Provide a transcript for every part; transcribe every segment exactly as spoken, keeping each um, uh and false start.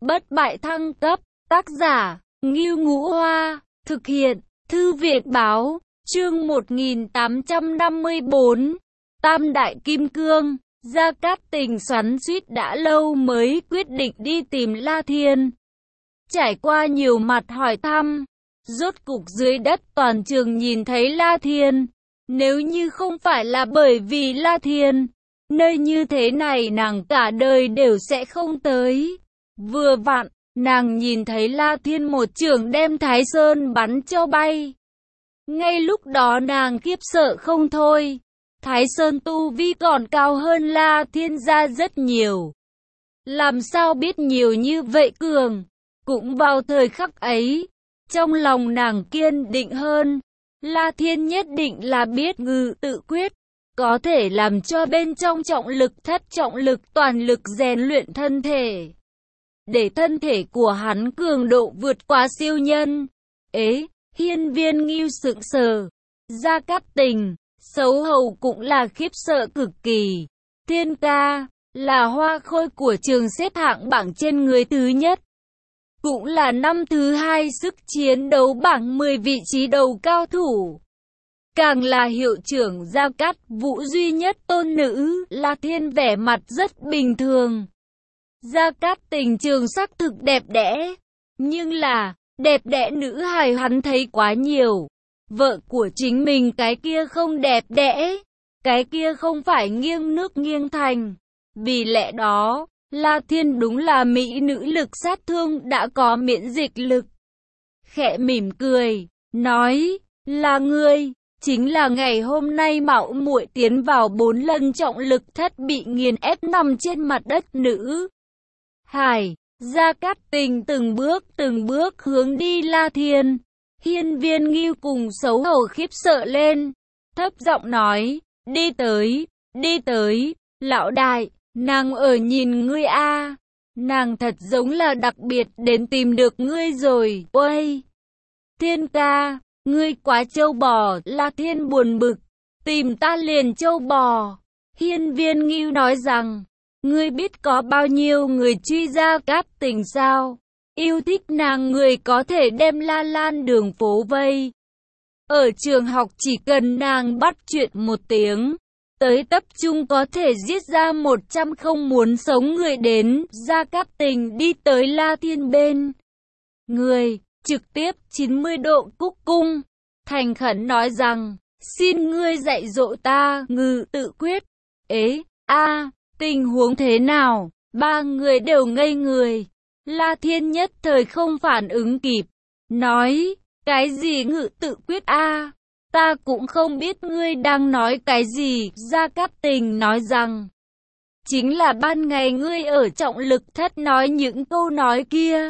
bất bại thăng cấp, tác giả, Ngưu Ngũ Hoa, thực hiện, Thư viện báo, chương một nghìn tám trăm năm mươi bốn, Tam Đại Kim Cương. Gia Cát Tình xoắn xuýt đã lâu mới quyết định đi tìm La Thiên. Trải qua nhiều mặt hỏi thăm, rốt cục dưới đất toàn trường nhìn thấy La Thiên. Nếu như không phải là bởi vì La Thiên, nơi như thế này nàng cả đời đều sẽ không tới. Vừa vặn, nàng nhìn thấy La Thiên một chưởng đem Thái Sơn bắn cho bay. Ngay lúc đó nàng khiếp sợ không thôi. Thái Sơn tu vi còn cao hơn La Thiên ra rất nhiều. Làm sao biết nhiều như vậy cường? Cũng vào thời khắc ấy, trong lòng nàng kiên định hơn. La Thiên nhất định là biết ngự tự quyết, có thể làm cho bên trong trọng lực thất trọng lực toàn lực rèn luyện thân thể, để thân thể của hắn cường độ vượt qua siêu nhân. Ế, Hiên Viên Ngưu sững sờ. Gia Cát Tình, xấu hầu cũng là khiếp sợ cực kỳ. Thiên ca, là hoa khôi của trường xếp hạng bảng trên người thứ nhất. Cũng là năm thứ hai sức chiến đấu bảng mười vị trí đầu cao thủ. Càng là hiệu trưởng Gia Cát Vũ duy nhất tôn nữ, La Thiên vẻ mặt rất bình thường. Gia Cát Tình trường sắc thực đẹp đẽ, nhưng là, đẹp đẽ nữ hài hắn thấy quá nhiều. Vợ của chính mình cái kia không đẹp đẽ, cái kia không phải nghiêng nước nghiêng thành. Vì lẽ đó, La Thiên đúng là mỹ nữ lực sát thương đã có miễn dịch lực. Khẽ mỉm cười, nói, là ngươi, chính là ngày hôm nay mạo muội tiến vào bốn lần trọng lực thất bị nghiền ép nằm trên mặt đất nữ. Hải, Gia Cát Tình từng bước từng bước hướng đi La Thiên. Hiên Viên Ngưu cùng xấu hổ khiếp sợ lên, thấp giọng nói, đi tới, đi tới, lão đại, nàng ở nhìn ngươi a, nàng thật giống là đặc biệt đến tìm được ngươi rồi, uây. Thiên ca, ngươi quá trâu bò, La Thiên buồn bực, tìm ta liền trâu bò. Hiên Viên Ngưu nói rằng, ngươi biết có bao nhiêu người truy Gia Cát Tình sao? Yêu thích nàng người có thể đem la lan đường phố vây. Ở trường học chỉ cần nàng bắt chuyện một tiếng, tới tập trung có thể giết ra một trăm không muốn sống người đến. Gia Cát Tình đi tới La Thiên bên người, trực tiếp chín mươi độ cúc cung, thành khẩn nói rằng, xin ngươi dạy dỗ ta ngự tự quyết. Ế, a, tình huống thế nào? Ba người đều ngây người. La Thiên nhất thời không phản ứng kịp, nói, cái gì ngự tự quyết a? À? Ta cũng không biết ngươi đang nói cái gì. Gia Cát Tình nói rằng, chính là ban ngày ngươi ở trọng lực thất nói những câu nói kia.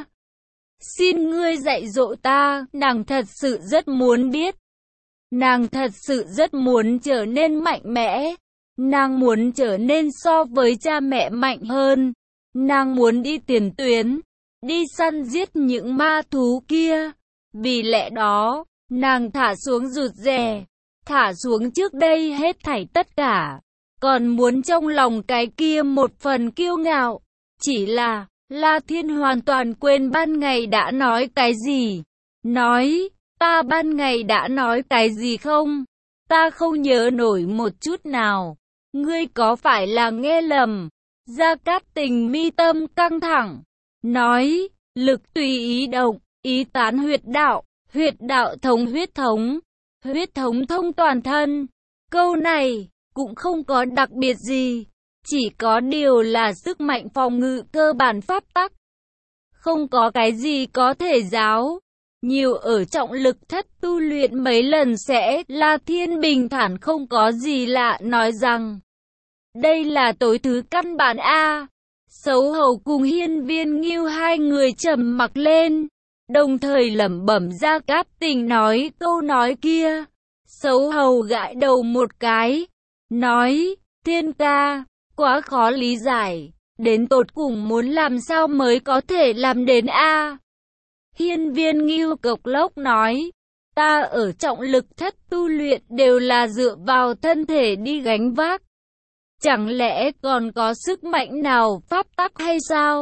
Xin ngươi dạy dỗ ta, nàng thật sự rất muốn biết. Nàng thật sự rất muốn trở nên mạnh mẽ. Nàng muốn trở nên so với cha mẹ mạnh hơn. Nàng muốn đi tiền tuyến, đi săn giết những ma thú kia. Vì lẽ đó, nàng thả xuống rụt rè, thả xuống trước đây hết thảy tất cả. Còn muốn trong lòng cái kia một phần kiêu ngạo. Chỉ là, La Thiên hoàn toàn quên ban ngày đã nói cái gì. Nói, ta ban ngày đã nói cái gì không? Ta không nhớ nổi một chút nào. Ngươi có phải là nghe lầm? Gia Cát Tình mi tâm căng thẳng, nói, lực tùy ý động, ý tán huyệt đạo, huyệt đạo thống huyết thống, huyết thống thông toàn thân. Câu này, cũng không có đặc biệt gì, chỉ có điều là sức mạnh phòng ngự cơ bản pháp tắc. Không có cái gì có thể giáo, nhiều ở trọng lực thất tu luyện mấy lần sẽ. La Thiên bình thản không có gì lạ nói rằng, đây là tối thứ căn bản a. Xấu hầu cùng Hiên Viên Ngưu hai người trầm mặc lên, đồng thời lẩm bẩm. Gia Cát Tình nói câu nói kia. Xấu hầu gãi đầu một cái, nói, Thiên ca, quá khó lý giải, đến tột cùng muốn làm sao mới có thể làm đến a? Hiên Viên Ngưu cộc lốc nói, ta ở trọng lực thất tu luyện đều là dựa vào thân thể đi gánh vác. Chẳng lẽ còn có sức mạnh nào pháp tắc hay sao?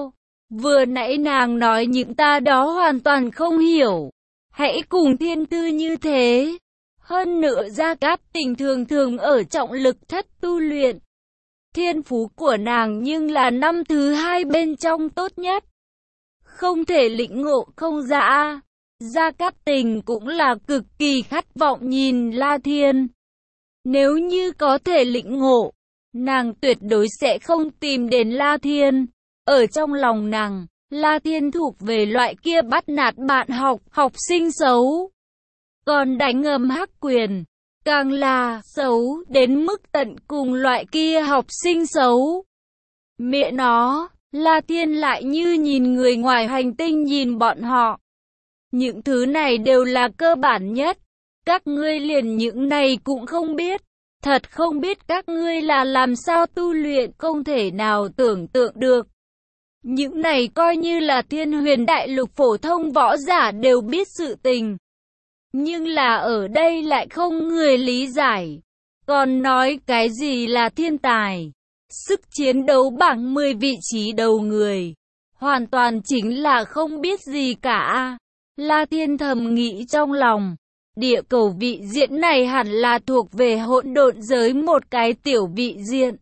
Vừa nãy nàng nói những ta đó hoàn toàn không hiểu. Hãy cùng thiên tư như thế. Hơn nữa Gia Cát Tình thường thường ở trọng lực thất tu luyện. Thiên phú của nàng nhưng là năm thứ hai bên trong tốt nhất. Không thể lĩnh ngộ không ra. Gia Cát Tình cũng là cực kỳ khát vọng nhìn La Thiên. Nếu như có thể lĩnh ngộ, nàng tuyệt đối sẽ không tìm đến La Thiên. Ở trong lòng nàng, La Thiên thuộc về loại kia bắt nạt bạn học, học sinh xấu. Còn đánh ngầm hắc quyền, càng là xấu đến mức tận cùng loại kia học sinh xấu. Mẹ nó, La Thiên lại như nhìn người ngoài hành tinh nhìn bọn họ. Những thứ này đều là cơ bản nhất. Các ngươi liền những này cũng không biết. Thật không biết các ngươi là làm sao tu luyện, không thể nào tưởng tượng được. Những này coi như là Thiên Huyền Đại Lục phổ thông võ giả đều biết sự tình. Nhưng là ở đây lại không người lý giải. Còn nói cái gì là thiên tài? Sức chiến đấu bảng mười vị trí đầu người. Hoàn toàn chính là không biết gì cả. La Thiên thầm nghĩ trong lòng. Địa cầu vị diện này hẳn là thuộc về hỗn độn giới một cái tiểu vị diện.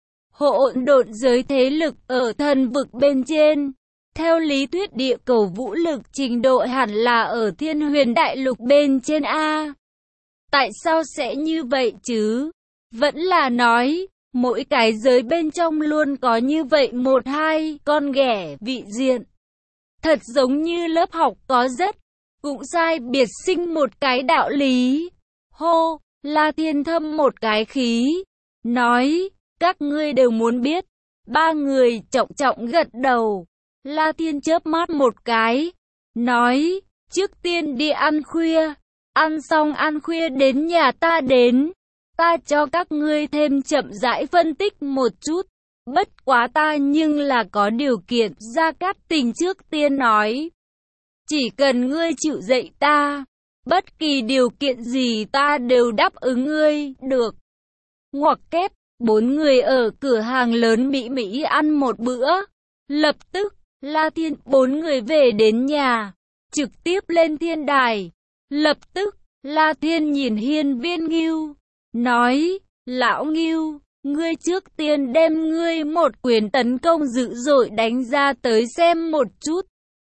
Hỗn độn giới thế lực ở thần vực bên trên. Theo lý thuyết địa cầu vũ lực trình độ hẳn là ở Thiên Huyền Đại Lục bên trên A. Tại sao sẽ như vậy chứ? Vẫn là nói, mỗi cái giới bên trong luôn có như vậy một hai con ghẻ vị diện. Thật giống như lớp học có rất, cũng sai biệt sinh một cái đạo lý. Hô, La Thiên thâm một cái khí. Nói, các ngươi đều muốn biết. Ba người trọng trọng gật đầu. La Thiên chớp mắt một cái. Nói, trước tiên đi ăn khuya. Ăn xong ăn khuya đến nhà ta đến. Ta cho các ngươi thêm chậm rãi phân tích một chút. Bất quá ta nhưng là có điều kiện. Gia Cát Tình trước tiên nói. Chỉ cần ngươi chịu dạy ta. Bất kỳ điều kiện gì ta đều đáp ứng ngươi, được. Ngoặc kép, bốn người ở cửa hàng lớn Mỹ Mỹ ăn một bữa. Lập tức, La Thiên bốn người về đến nhà. Trực tiếp lên thiên đài. Lập tức, La Thiên nhìn Hiên Viên Ngưu. Nói, lão Ngưu, ngươi trước tiên đem ngươi một quyền tấn công dữ dội đánh ra tới xem một chút.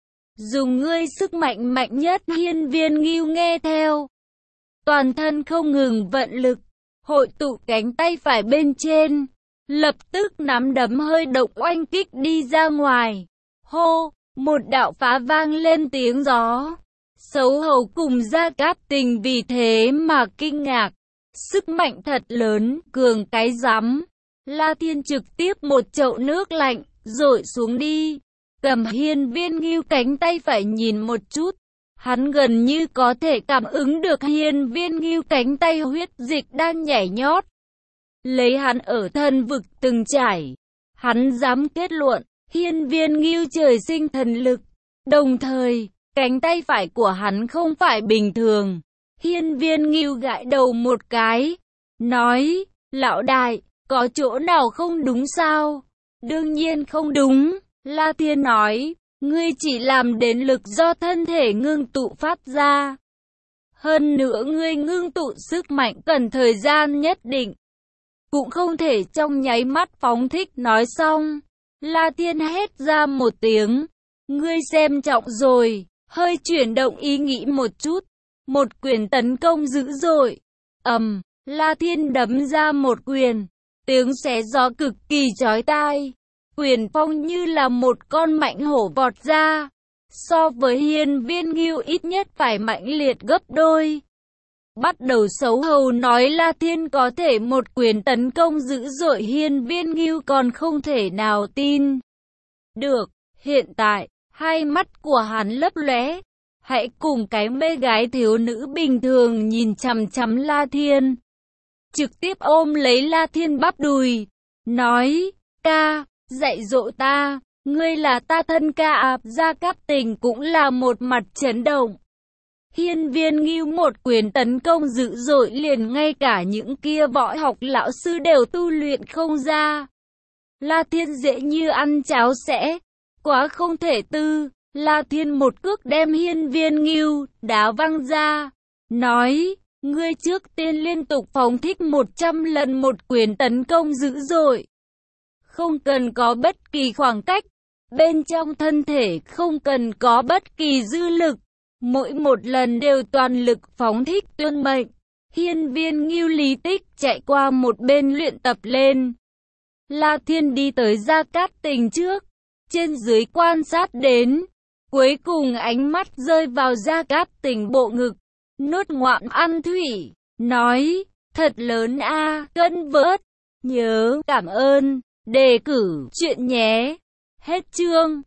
Dùng ngươi sức mạnh mạnh nhất. Hiên Viên Ngưu nghe theo. Toàn thân không ngừng vận lực. Hội tụ cánh tay phải bên trên. Lập tức nắm đấm hơi động oanh kích đi ra ngoài. Hô, một đạo phá vang lên tiếng gió. Xấu hổ cùng Gia Cát Tình vì thế mà kinh ngạc. Sức mạnh thật lớn, cường cái rắm. La Thiên trực tiếp một chậu nước lạnh, dội xuống đi. Cầm Hiên Viên Ngưu cánh tay phải nhìn một chút. Hắn gần như có thể cảm ứng được Hiên Viên Ngưu cánh tay huyết dịch đang nhảy nhót. Lấy hắn ở thần vực từng trải. Hắn dám kết luận, Hiên Viên Ngưu trời sinh thần lực. Đồng thời, cánh tay phải của hắn không phải bình thường. Hiên Viên Ngưu gãi đầu một cái. Nói, lão đại, có chỗ nào không đúng sao? Đương nhiên không đúng. La Thiên nói, ngươi chỉ làm đến lực do thân thể ngưng tụ phát ra. Hơn nữa ngươi ngưng tụ sức mạnh cần thời gian nhất định. Cũng không thể trong nháy mắt phóng thích. Nói xong, La Thiên hét ra một tiếng. Ngươi xem trọng rồi, hơi chuyển động ý nghĩ một chút. Một quyền tấn công dữ dội. Ầm, La Thiên đấm ra một quyền. Tiếng xé gió cực kỳ chói tai. Quyền phong như là một con mạnh hổ vọt ra. So với Hiên Viên Ngưu ít nhất phải mạnh liệt gấp đôi. Bắt đầu xấu hổ nói La Thiên có thể một quyền tấn công dữ dội. Hiên Viên Ngưu còn không thể nào tin được. Hiện tại, hai mắt của hắn lấp lóe. Hãy cùng cái mê gái thiếu nữ bình thường nhìn chằm chằm La Thiên. Trực tiếp ôm lấy La Thiên bắp đùi. Nói, ca, dạy dỗ ta, ngươi là ta thân ca à. Gia Cát Tình cũng là một mặt chấn động. Hiên Viên Ngưu một quyền tấn công dữ dội liền ngay cả những kia võ học lão sư đều tu luyện không ra. La Thiên dễ như ăn cháo sẽ. quá không thể tư. La Thiên một cước đem hiên viên ngưu đá văng ra, nói, ngươi trước tiên liên tục phóng thích một trăm lần một quyền tấn công dữ dội. Không cần có bất kỳ khoảng cách, bên trong thân thể không cần có bất kỳ dư lực, mỗi một lần đều toàn lực phóng thích tuân mệnh. Hiên viên ngưu lý tích chạy qua một bên luyện tập lên. La Thiên đi tới Gia Cát Tình trước, trên dưới quan sát đến, cuối cùng ánh mắt rơi vào Gia Cát Tình bộ ngực, nốt ngoạm ăn thủy, nói, thật lớn a, cân vớt, nhớ, cảm ơn, đề cử, chuyện nhé. Hết chương.